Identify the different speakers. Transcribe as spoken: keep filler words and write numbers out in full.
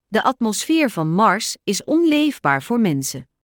Speaker 1: De atmosfeer van Mars is onleefbaar voor mensen.